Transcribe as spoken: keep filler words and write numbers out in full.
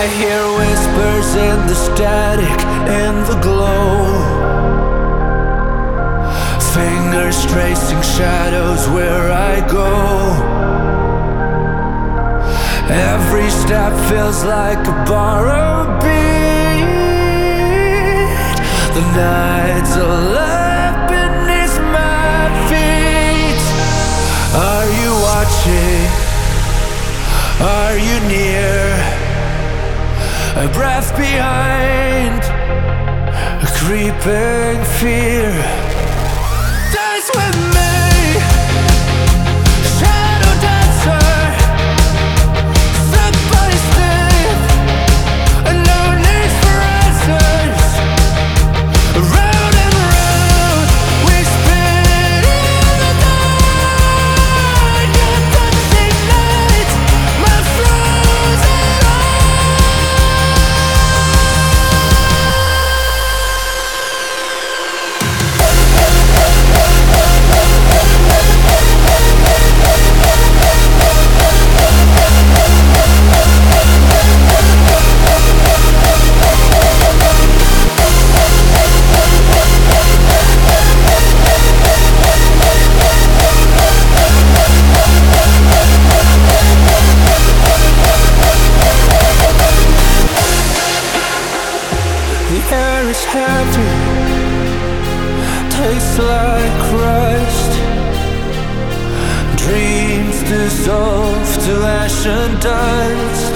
I hear whispers in the static, in the glow. Fingers tracing shadows where I go. Every step feels like a borrowed beat. The night's alive beneath my feet. Are you watching? Are you near? A breath behind a creeping fear. Dance with me, shadow dancer. Step by step, and no need for answers. Round and round we spin in the dark. Your touching nights, my frozen is heavy, tastes like Christ. Dreams dissolve to ash and dust.